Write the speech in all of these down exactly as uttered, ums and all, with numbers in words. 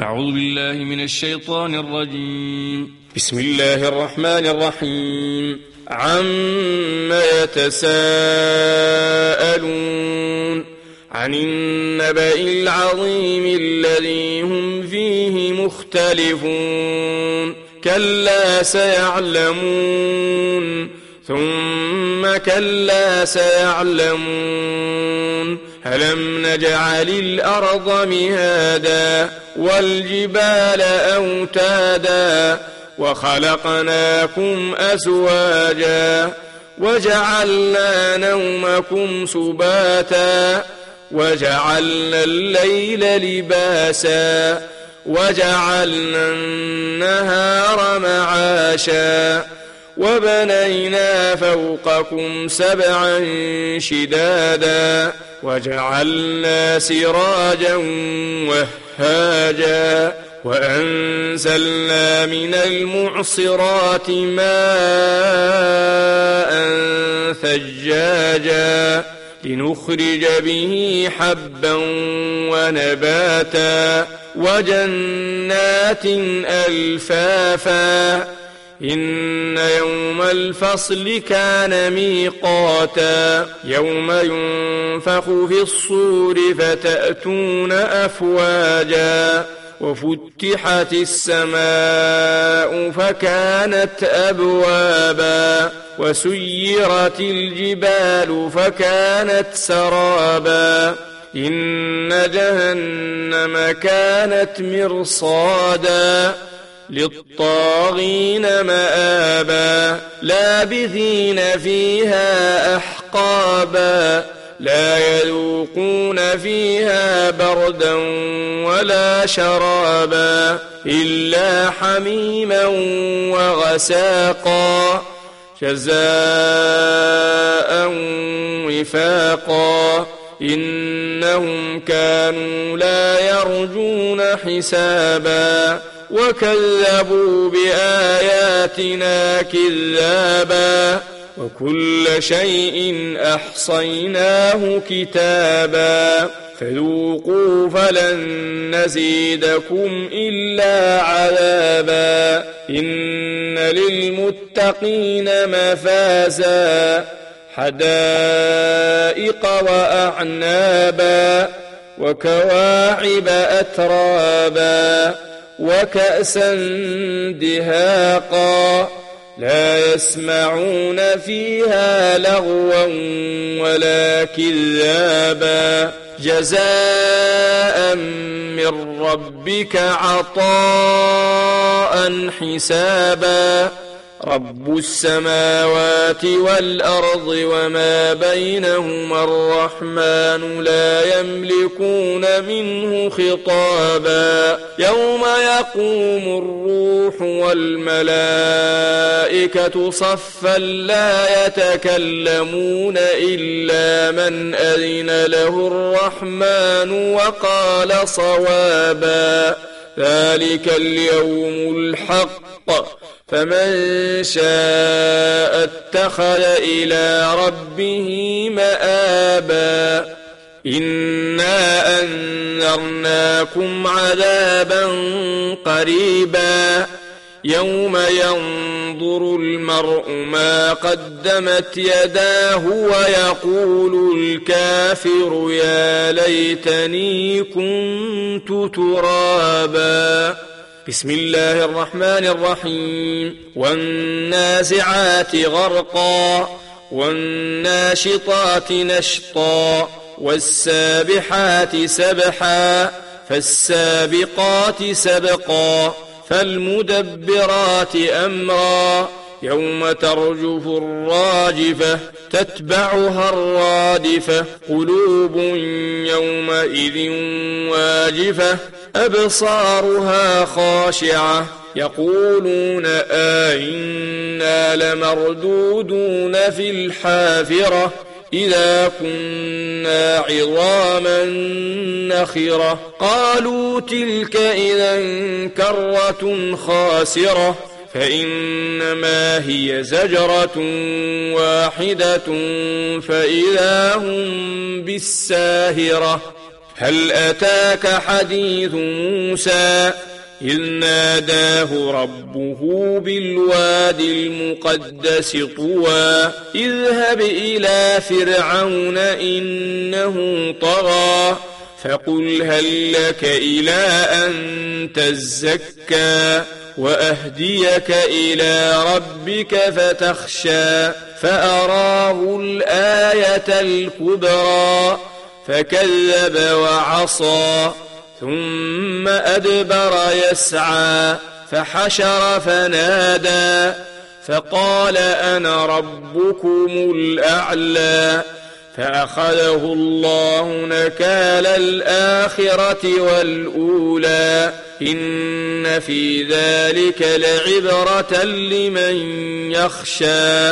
أعوذ بالله من الشيطان الرجيم. بسم الله الرحمن الرحيم. عما يتساءلون عن النبأ العظيم الذي هم فيه مختلفون كلا سيعلمون ثم كلا سيعلمون ألم نجعل الأرض مهادا والجبال أوتادا وخلقناكم أزواجا وجعلنا نومكم سباتا وجعلنا الليل لباسا وجعلنا النهار معاشا وبنينا فوقكم سبعا شدادا وجعلنا سراجا وهاجا وأنزلنا من المعصرات ماء ثجاجا لنخرج به حبا ونباتا وجنات ألفافا إن يوم الفصل كان ميقاتا يوم ينفخ في الصور فتأتون أفواجا وفتحت السماء فكانت أبوابا وسيرت الجبال فكانت سرابا إن جهنم كانت مرصادا للطاغين مآبا لابثين فيها أحقابا لا يذوقون فيها بردا ولا شرابا إلا حميما وغساقا جزاء وفاقا إنهم كانوا لا يرجون حسابا وكذبوا بآياتنا كذابا وكل شيء أحصيناه كتابا فذوقوا فلن نزيدكم إلا عذابا إن للمتقين مفازا حدائق وأعنابا وكواعب أترابا وكأسا دهاقا لا يسمعون فيها لغوا ولا كذابا جزاء من ربك عطاء حسابا رب السماوات والأرض وما بينهما الرحمن لا يملكون منه خطابا يوم يقوم الروح والملائكة صفا لا يتكلمون إلا من أذن له الرحمن وقال صوابا ذلك اليوم الحق فمن شاء اتخذ إلى ربه مآبا إنا أنذرناكم عذابا قريبا يوم ينظر المرء ما قدمت يداه ويقول الكافر يا ليتني كنت ترابا بسم الله الرحمن الرحيم والنازعات غرقا والناشطات نشطا والسابحات سبحا فالسابقات سبقا فالمدبرات أمرا يوم ترجف الراجفة تتبعها الرادفة قلوب يومئذ واجفة أبصارها خاشعة يقولون آئنا لمردودون في الحافرة إذا كنا عظاما نخرة قالوا تلك إذا كرة خاسرة فإنما هي زجرة واحدة فإذا هم بالساهرة هل أتاك حديث موسى إذ ناداه ربه بالواد المقدس طوى اذهب إلى فرعون إنه طغى فقل هل لك إلى أن تزكى وأهديك إلى ربك فتخشى فأراه الآية الكبرى فكذب وعصى ثم أدبر يسعى فحشر فنادى فقال أنا ربكم الأعلى فأخذه الله نكال الآخرة والأولى إن في ذلك لعبرة لمن يخشى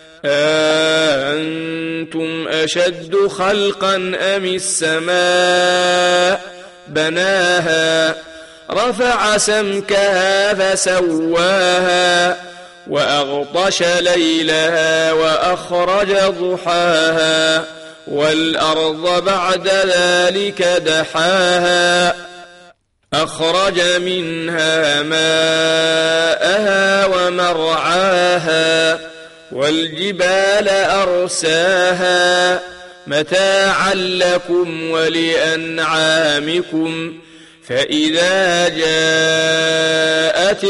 أأنتم أشد خلقا أم السماء بناها رفع سمكها فسواها وأغطش ليلها وأخرج ضحاها والأرض بعد ذلك دحاها أخرج منها ماءها ومرعاها والجبال أرساها متاعا لكم ولأنعامكم فإذا جاءت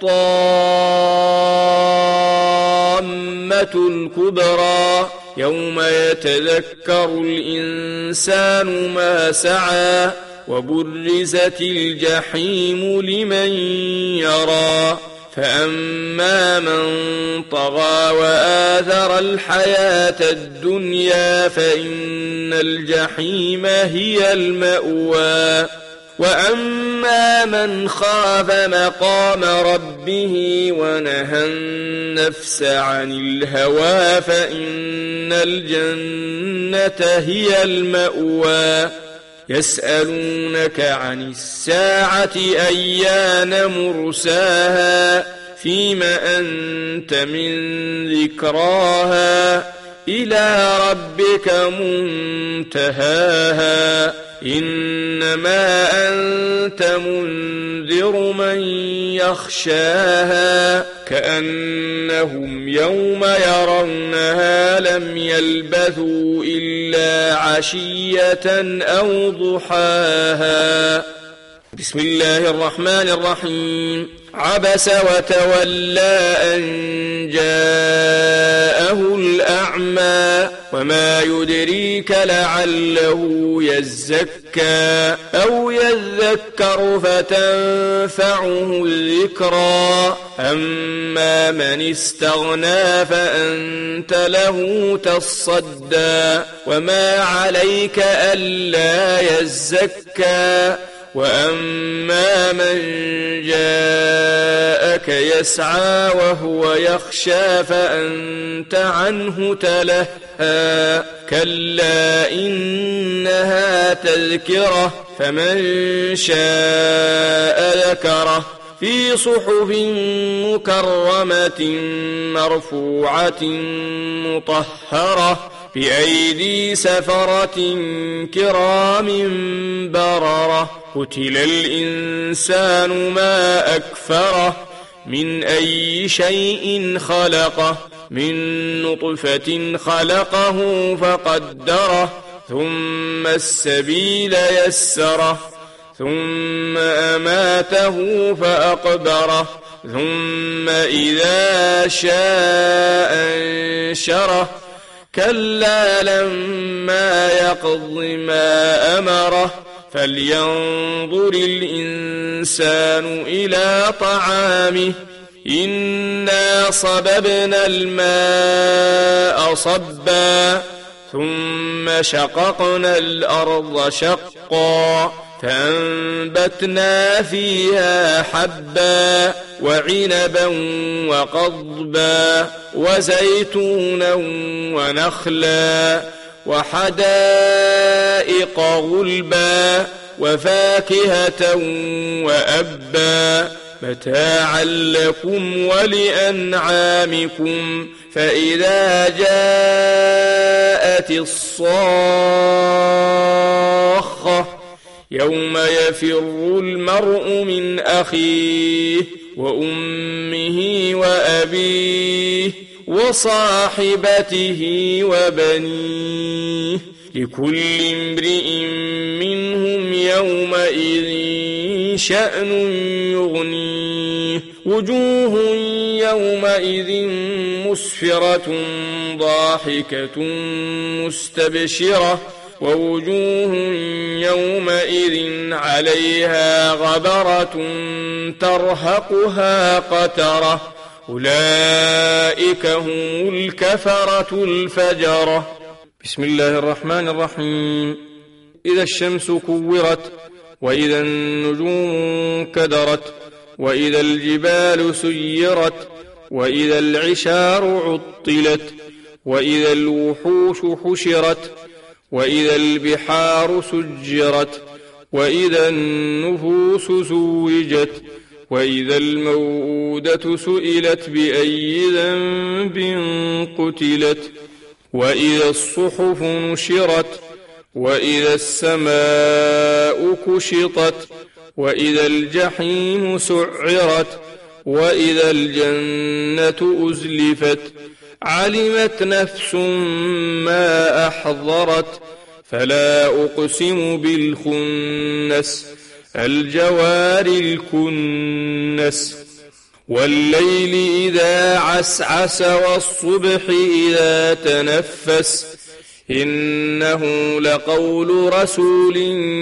الطامة الكبرى يوم يتذكر الإنسان ما سعى وبرزت الجحيم لمن يرى فأما من طغى وآثر الحياة الدنيا فإن الجحيم هي المأوى وأما من خاف مقام ربه ونهى النفس عن الهوى فإن الجنة هي المأوى يسألونك عن الساعة أيان مرساها فيم أنت من ذكراها إلى ربك منتهاها إنما أنت منذر من يخشاها كأنهم يوم يرونها لم يلبثوا إلا عشية أو ضحاها. بسم الله الرحمن الرحيم. عبس وتولى أن جاءه الأعمى وما يدريك لعله يزكى أو يذكر فتنفعه الذكرى أما من استغنى فأنت له تصدى وما عليك ألا يزكى وأما من جاءك يسعى وهو يخشى فأنت عنه تلهى كلا إنها تذكرة فمن شاء ذكره في صحف مكرمة مرفوعة مطهرة بأيدي سفرة كرام بررة قتل الإنسان ما أكفره من أي شيء خلقه من نطفة خلقه فقدره ثم السبيل يسره ثم أماته فأقبره ثم إذا شاء أنشره كلا لما يقض ما أمره فلينظر الإنسان إلى طعامه إنا صببنا الماء صبا ثم شققنا الأرض شقا فأنبتنا فيها حبا وعنبا وقضبا وزيتونا ونخلا وحدائق غلبا وفاكهة وأبا متاعا لكم ولأنعامكم فإذا جاءت الصاخة يوم يفر المرء من أخيه وأمه وأبيه وصاحبته وبنيه لكل امرئ منهم يومئذ شأن يغنيه وجوه يومئذ مسفرة ضاحكة مستبشرة ووجوه يومئذ عليها غبرة ترهقها قترة أولئك هم الكفرة الفجرة. بسم الله الرحمن الرحيم. إذا الشمس كورت وإذا النجوم كدرت وإذا الجبال سيرت وإذا العشار عطلت وإذا الوحوش حشرت وإذا البحار سجرت وإذا النفوس زوجت وإذا الموءودة سئلت بأي ذنب قتلت وإذا الصحف نشرت وإذا السماء كشطت وإذا الجحيم سعرت وإذا الجنة أزلفت علمت نفس ما أحضرت فلا أقسم بالخنس الجوار الكنس والليل إذا عسعس والصبح إذا تنفس إنه لقول رسول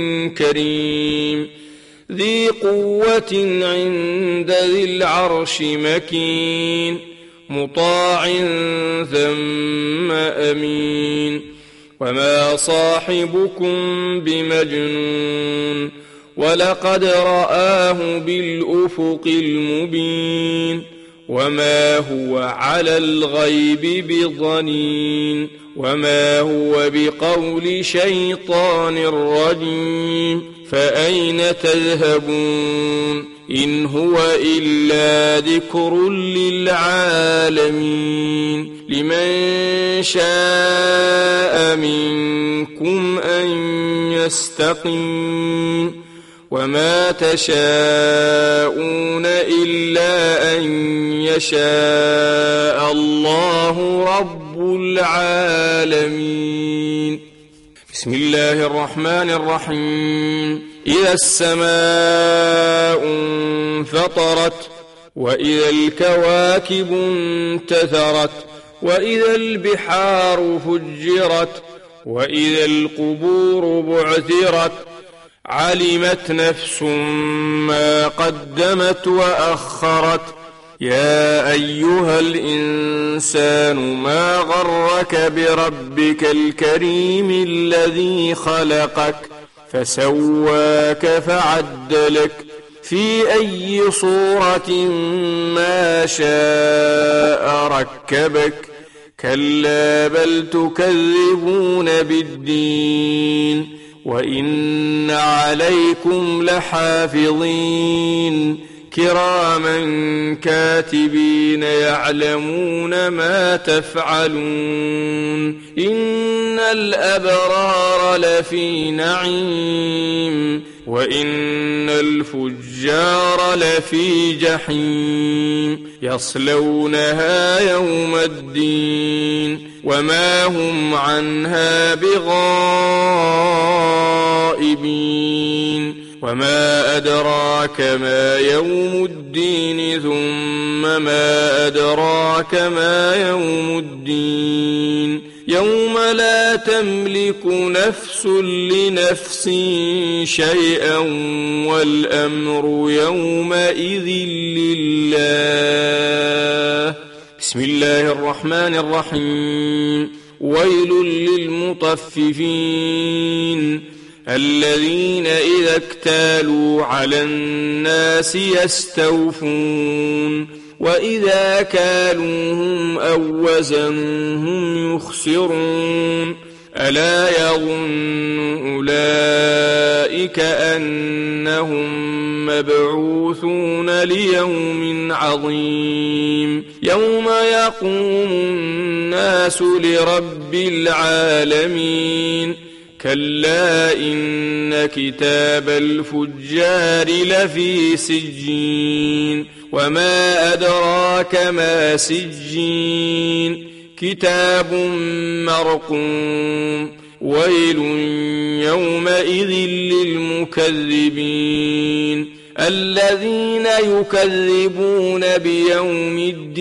كريم ذي قوة عند ذي العرش مكين مطاع ثم أمين وما صاحبكم بمجنون ولقد رآه بالأفق المبين وما هو على الغيب بضنين وما هو بقول شيطان رجيم فأين تذهبون إن هو إلا ذكر للعالمين لمن شاء منكم أن يستقيم وما تشاءون إلا أن يشاء الله رب العالمين. بسم الله الرحمن الرحيم. إذا السماء انفطرت وإذا الكواكب انتثرت وإذا البحار فجرت وإذا القبور بعثرت علمت نفس ما قدمت وأخرت يا أيها الإنسان ما غرك بربك الكريم الذي خلقك فسواك فعدلك في أي صورة ما شاء ركبك كلا بل تكذبون بالدين وإن عليكم لحافظين كراما كاتبين يعلمون ما تفعلون إن الأبرار لفي نعيم وإن الفجار لفي جحيم يصلونها يوم الدين وما هم عنها بغائبين وما أدراك ما يوم الدين ثم ما أدراك ما يوم الدين يوم لا تملك نفس لنفس شيئا والأمر يومئذ لله. بسم الله الرحمن الرحيم. ويل للمطففين الذين إذا اكتالوا على الناس يستوفون وإذا كالوهم أو وزنوهم يخسرون ألا يظن أولئك أنهم مبعوثون ليوم عظيم يوم يقوم الناس لرب العالمين كلا إن كتاب الفجار لفي سجين وما أدراك ما سجين كتاب مرقوم ويل يومئذ للمكذبين الذين يكذبون بيوم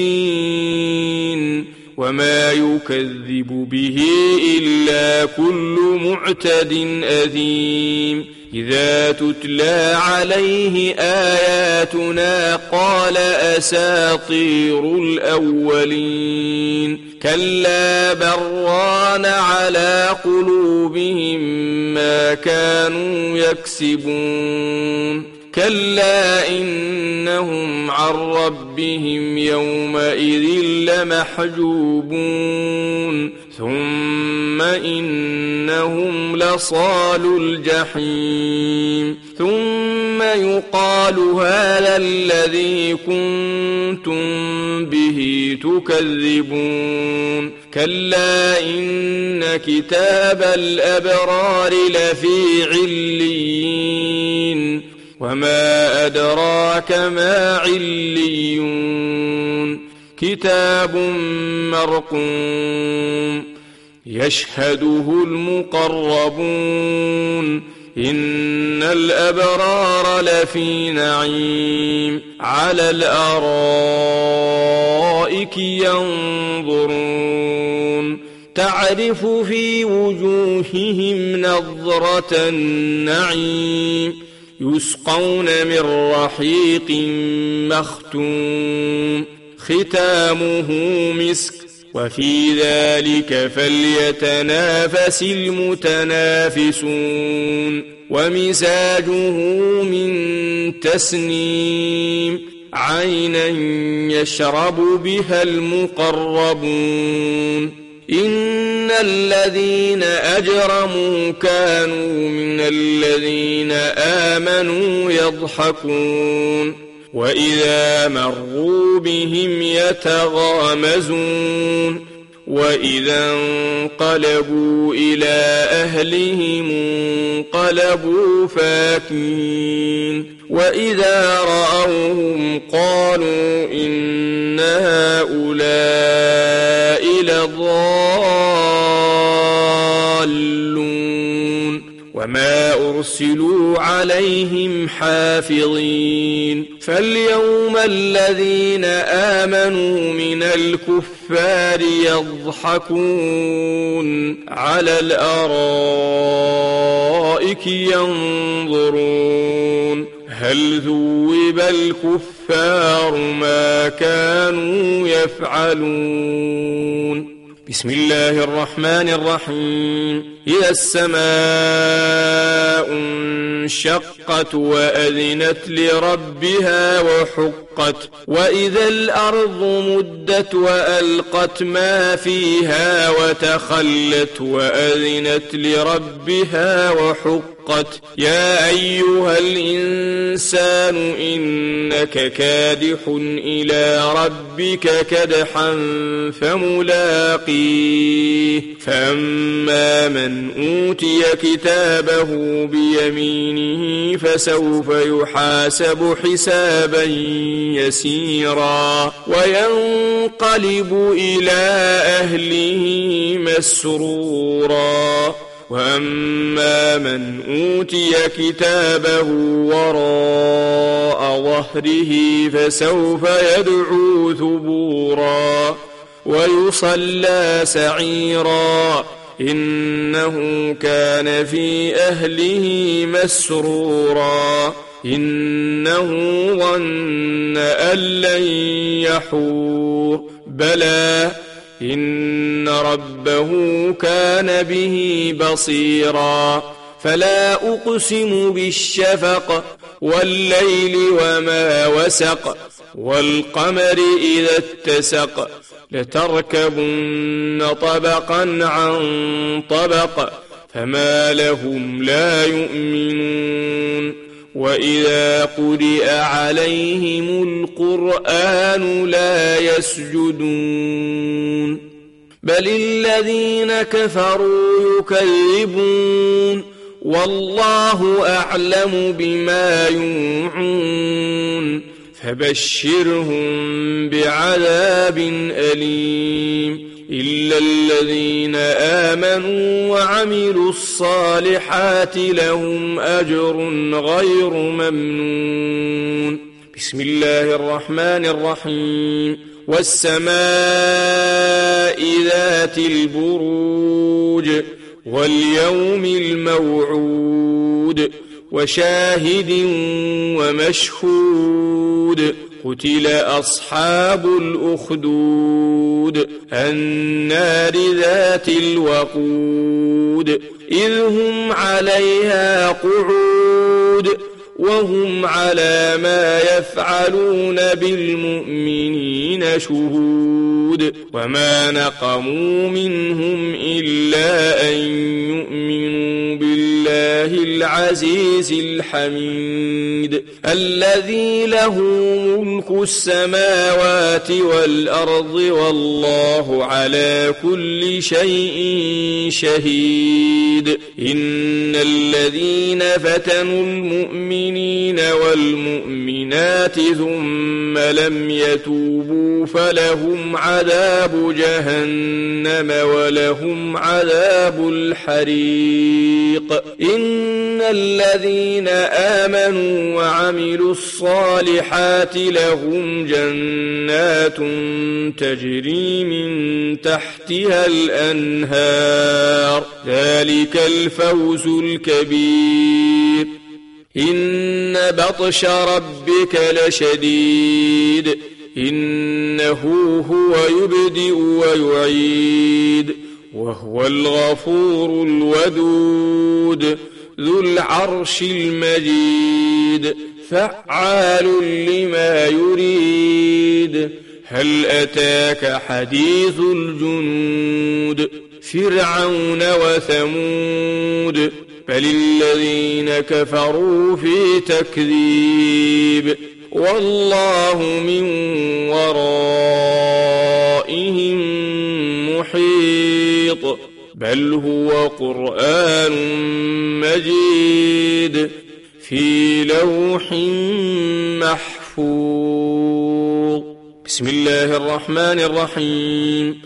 الدين وما يكذب به إلا كل معتد أثيم إذا تتلى عليه آياتنا قال أساطير الأولين كلا بران على قلوبهم ما كانوا يكسبون كلا إنهم عن ربهم يومئذ لمحجوبون ثم إنهم لصالو الجحيم ثم يقال هذا الذي كنتم به تكذبون كلا إن كتاب الأبرار لفي عليين وما أدراك ما عليون كتاب مرقوم يشهده المقربون إن الأبرار لفي نعيم على الأرائك ينظرون تعرف في وجوههم نضرة النعيم يسقون من رحيق مختوم ختامه مسك وفي ذلك فليتنافس المتنافسون ومزاجه من تسنيم عينا يشرب بها المقربون إن الذين أجرموا كانوا من الذين آمنوا يضحكون وإذا مروا بهم يتغامزون وإذا انقلبوا إلى أهلهم انقلبوا فاكين وإذا رأوهم قالوا إن هؤلاء لضالون وما أرسلوا عليهم حافظين فاليوم الذين آمنوا من الكفار يضحكون على الأرائك ينظرون هل ذوب الكفار ما كانوا يفعلون بسم الله الرحمن الرحيم إذا السماء انشقت وأذنت لربها وحقت وإذا الأرض مدت وألقت ما فيها وتخلت وأذنت لربها وحقت يا أيها الإنسان إنك كادح إلى ربك كدحا فملاقيه فأما من أوتي كتابه بيمينه فسوف يحاسب حسابا يسيرا وينقلب إلى أهله مسرورا وأما من أوتي كتابه وراء ظهره فسوف يدعو ثبورا ويصلى سعيرا إنه كان في أهله مسرورا إنه ظن أن لن يحور بلى إن ربه كان به بصيرا فلا أقسم بالشفق والليل وما وسق والقمر إذا اتسق لتركبن طبقا عن طبق فما لهم لا يؤمنون وإذا قرئ عليهم القرآن لا يسجدون بل الذين كفروا يكذبون والله أعلم بما يوعون فبشرهم بعذاب أليم إلا الذين آمنوا وعملوا الصالحات لهم أجر غير ممنون. بسم الله الرحمن الرحيم. والسماء ذات البروج واليوم الموعود وشاهد ومشهود قتل أصحاب الأخدود النار ذات الوقود إذ هم عليها قعود وهم على ما يفعلون بالمؤمنين شهود وما نقموا منهم إلا أن يؤمنوا بالله العزيز الحميد الذي له ملك السماوات والأرض والله على كل شيء شهيد. إن الذين فتنوا المؤمنين والمؤمنات ثم لم يتوبوا فلهم عذاب جهنم ولهم عذاب الحريق. إن الذين آمنوا وعملوا الصالحات لهم جنات تجري من تحتها الأنهار ذلك الفوز الكبير. إن بطش ربك لشديد إنه هو يبدئ ويعيد وهو الغفور الودود ذو العرش المجيد فعال لما يريد. هل أتاك حديث الجنود فرعون وثمود بل الذين كفروا في تكذيب والله من ورائهم محيط بل هو قرآن مجيد في لوح محفوظ. بسم الله الرحمن الرحيم.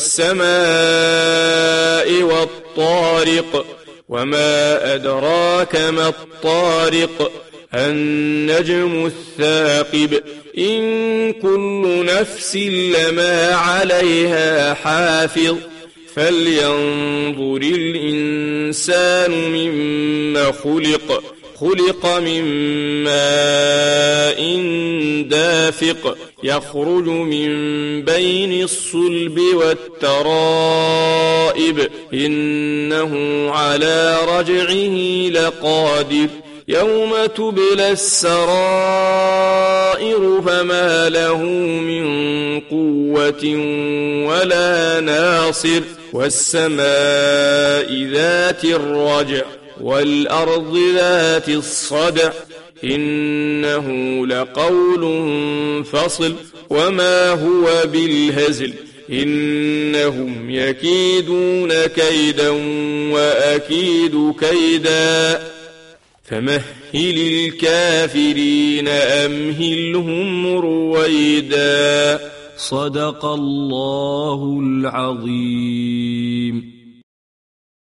والسماء والطارق وما أدراك ما الطارق النجم الثاقب إن كل نفس لما عليها حافظ فلينظر الإنسان مما خلق خلق من ماء دافق يخرج من بين الصلب والترائب إنه على رجعه لقادر يوم تبلى السرائر فما له من قوة ولا ناصر. والسماء ذات الرجع والأرض ذات الصدع إنه لقول فصل وما هو بالهزل إنهم يكيدون كيدا وأكيد كيدا فمهل الكافرين أمهلهم رويدا. صدق الله العظيم.